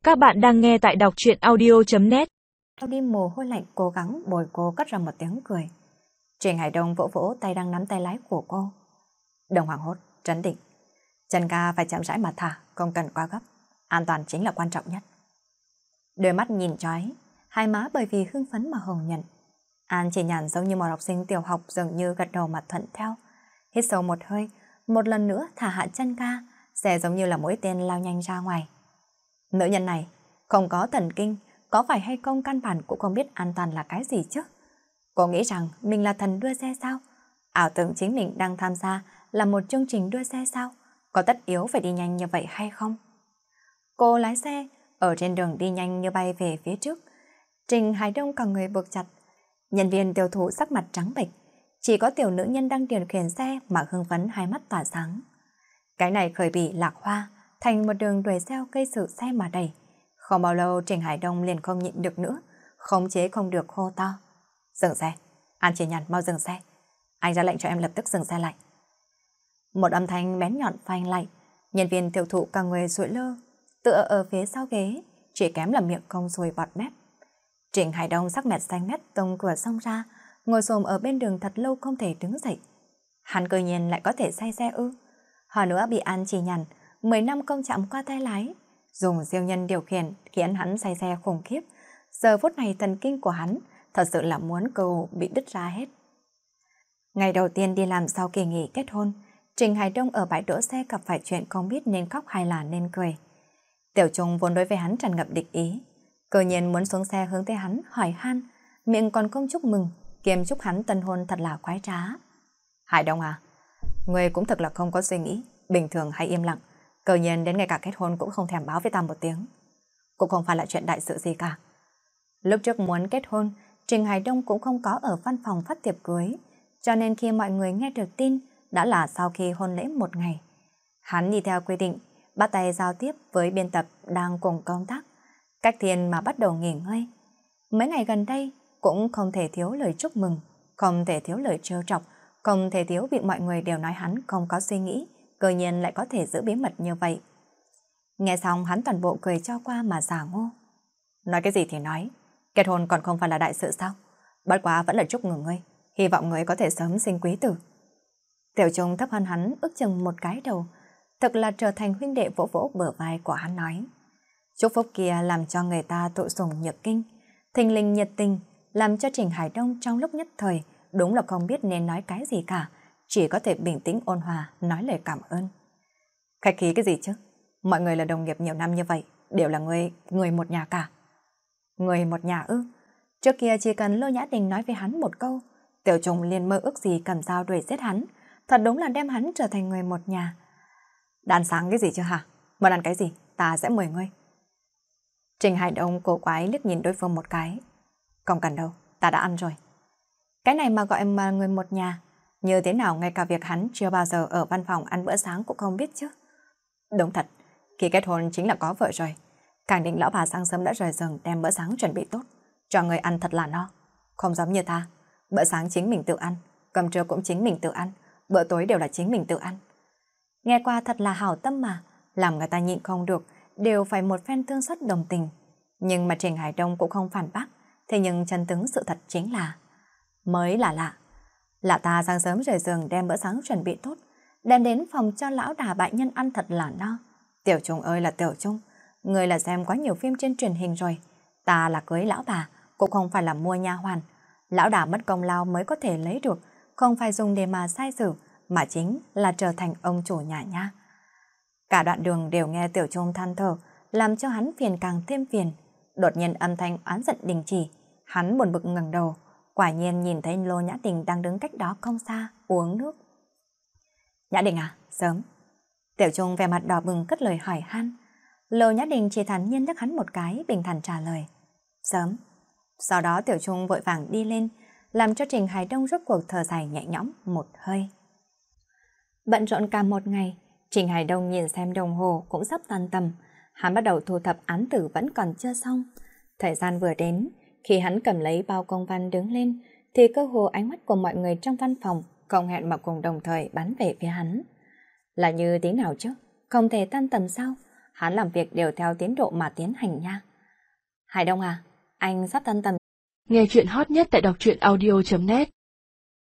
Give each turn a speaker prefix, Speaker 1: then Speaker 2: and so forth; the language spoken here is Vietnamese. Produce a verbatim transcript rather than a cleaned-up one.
Speaker 1: Các bạn đang nghe tại đọc truyện audio.net.
Speaker 2: Đi mồ hôi lạnh cố gắng bồi cô cất ra một tiếng cười. Trình Hải Đông vỗ vỗ tay đang nắm tay lái của cô. Đừng hoảng hốt, trấn định. Chân ga phải chậm rãi mà thả, không cần quá gấp. An toàn chính là quan trọng nhất. Đôi mắt nhìn chói, hai má bởi vì hưng phấn mà hồng nhận. An chỉ nhàn giống như một học sinh tiểu học dường như gật đầu mà thuận theo. Hít sâu một hơi, một lần nữa thả hạ chân ga, xe giống như là mũi tên lao nhanh ra ngoài. Nữ nhân này không có thần kinh, có phải hay không căn bản cũng không biết an toàn là cái gì chứ. Cô nghĩ rằng mình là thần đua xe sao? Ảo tưởng chính mình đang tham gia là một chương trình đua xe sao? Có tất yếu phải đi nhanh như vậy hay không? Cô lái xe ở trên đường đi nhanh như bay về phía trước. Trình Hải Đông cả người buộc chặt. Nhân viên tiêu thụ sắc mặt trắng bệch. Chỉ có tiểu nữ nhân đang điều khiển xe mà hưng phấn hai mắt tỏa sáng. Cái này khởi bỉ lạc hoa thành một đường đuổi theo cây sự xe mà đẩy. Không bao lâu Trình Hải Đông liền không nhịn được nữa, khống chế không được hô to. Dừng xe, An Chỉ Nhàn mau dừng xe. Anh ra lệnh cho em lập tức dừng xe lại. Một âm thanh bén nhọn phanh lại, nhân viên tiêu thụ cả người sụi lơ, tựa ở phía sau ghế, chỉ kém là miệng không ruồi bọt mép. Trình Hải Đông sắc mẹt xanh mét tung cửa xông ra, ngồi xổm ở bên đường thật lâu không thể đứng dậy. Hắn cơ nhiên lại có thể say xe ư? Hơn nữa bị An Chỉ Nhàn mười năm công chạm qua tay lái, dùng siêu nhân điều khiển khiến hắn say xe khủng khiếp. Giờ phút này thần kinh của hắn thật sự là muốn cầu bị đứt ra hết. Ngày đầu tiên đi làm sau kỳ nghỉ kết hôn, Trình Hải Đông ở bãi đỗ xe gặp phải chuyện không biết nên khóc hay là nên cười. Tiểu Trung vốn đối với hắn tràn ngập địch ý, cơ nhiên muốn xuống xe hướng tới hắn hỏi han, miệng còn không chúc mừng, kiêm chúc hắn tân hôn thật là khoái trá. Hải Đông à, người cũng thật là không có suy nghĩ, bình thường hay im lặng, cơ nhiên đến ngày cả kết hôn cũng không thèm báo với ta một tiếng. Cũng không phải là chuyện đại sự gì cả. Lúc trước muốn kết hôn, Trình Hải Đông cũng không có ở văn phòng phát tiệc cưới, cho nên khi mọi người nghe được tin đã là sau khi hôn lễ một ngày. Hắn đi theo quy định, bắt tay giao tiếp với biên tập đang cùng công tác, cách thiên mà bắt đầu nghỉ ngơi. Mấy ngày gần đây cũng không thể thiếu lời chúc mừng, không thể thiếu lời trêu chọc, không thể thiếu bị mọi người đều nói hắn không có suy nghĩ, cơ nhiên lại có thể giữ bí mật như vậy. Nghe xong hắn toàn bộ cười cho qua mà giả ngô. Nói cái gì thì nói, kết hôn còn không phải là đại sự sao? Bất quá vẫn là chúc mừng ngươi, hy vọng ngươi có thể sớm sinh quý tử. Tiểu Trung thấp hơn hắn ước chừng một cái đầu, thực là trở thành huynh đệ vỗ vỗ bờ vai của hắn nói. Chúc phúc kia làm cho người ta tụ sủng nhược kinh, thình lình nhiệt tình, làm cho Trình Hải Đông trong lúc nhất thời đúng là không biết nên nói cái gì cả, chỉ có thể bình tĩnh ôn hòa nói lời cảm ơn. Khách khí cái gì chứ? Mọi người là đồng nghiệp nhiều năm như vậy, đều là người người một nhà cả. Người một nhà ư? Trước kia chỉ cần Lô Nhã Đình nói với hắn một câu, Tiểu Trung liền mơ ước gì cầm dao đuổi giết hắn, thật đúng là đem hắn trở thành người một nhà. Đàn sáng cái gì chứ hả? Muốn ăn cái gì? Ta sẽ mời ngươi. Trình Hải Đông cổ quái liếc nhìn đối phương một cái. Không cần đâu, ta đã ăn rồi. Cái này mà gọi mà người một nhà, như thế nào ngay cả việc hắn chưa bao giờ ở văn phòng ăn bữa sáng cũng không biết chứ. Đúng thật, khi kết hôn chính là có vợ rồi. Khẳng định lão bà sáng sớm đã rời giường đem bữa sáng chuẩn bị tốt, cho người ăn thật là no. Không giống như ta, bữa sáng chính mình tự ăn, cơm trưa cũng chính mình tự ăn, bữa tối đều là chính mình tự ăn. Nghe qua thật là hảo tâm mà, làm người ta nhịn không được, đều phải một phen thương xót đồng tình. Nhưng mà Trình Hải Đông cũng không phản bác, thế nhưng chân tướng sự thật chính là mới là lạ. Là ta sáng sớm rời giường đem bữa sáng chuẩn bị tốt, đem đến phòng cho lão đà bại nhân ăn thật là no. Tiểu Trung ơi là Tiểu Trung, người là xem quá nhiều phim trên truyền hình rồi. Ta là cưới lão bà, cũng không phải là mua nha hoàn. Lão đà mất công lao mới có thể lấy được, không phải dùng để mà sai sử, mà chính là trở thành ông chủ nhà nha. Cả đoạn đường đều nghe Tiểu Trung than thở, làm cho hắn phiền càng thêm phiền. Đột nhiên âm thanh oán giận đình chỉ, hắn buồn bực ngẩng đầu, quả nhiên nhìn thấy Lô Nhã Đình đang đứng cách đó không xa, uống nước. Nhã Đình à, sớm. Tiểu Trung vẻ mặt đỏ bừng cất lời hỏi han. Lô Nhã Đình chỉ thản nhiên nhắc hắn một cái, bình thản trả lời. Sớm. Sau đó Tiểu Trung vội vàng đi lên, làm cho Trình Hải Đông rốt cuộc thở dài nhẹ nhõm một hơi. Bận rộn cả một ngày, Trình Hải Đông nhìn xem đồng hồ cũng sắp tan tầm. Hắn bắt đầu thu thập án tử vẫn còn chưa xong. Thời gian vừa đến, khi hắn cầm lấy bao công văn đứng lên, thì cơ hồ ánh mắt của mọi người trong văn phòng không hẹn mà cùng đồng thời bắn về phía hắn. Là như thế nào chứ? Không thể tan tầm sao? hắn làm việc đều theo tiến độ mà tiến hành nha. Hải Đông à, anh sắp tan tầm.
Speaker 1: Nghe chuyện hot nhất tại đọc truyện audio chấm net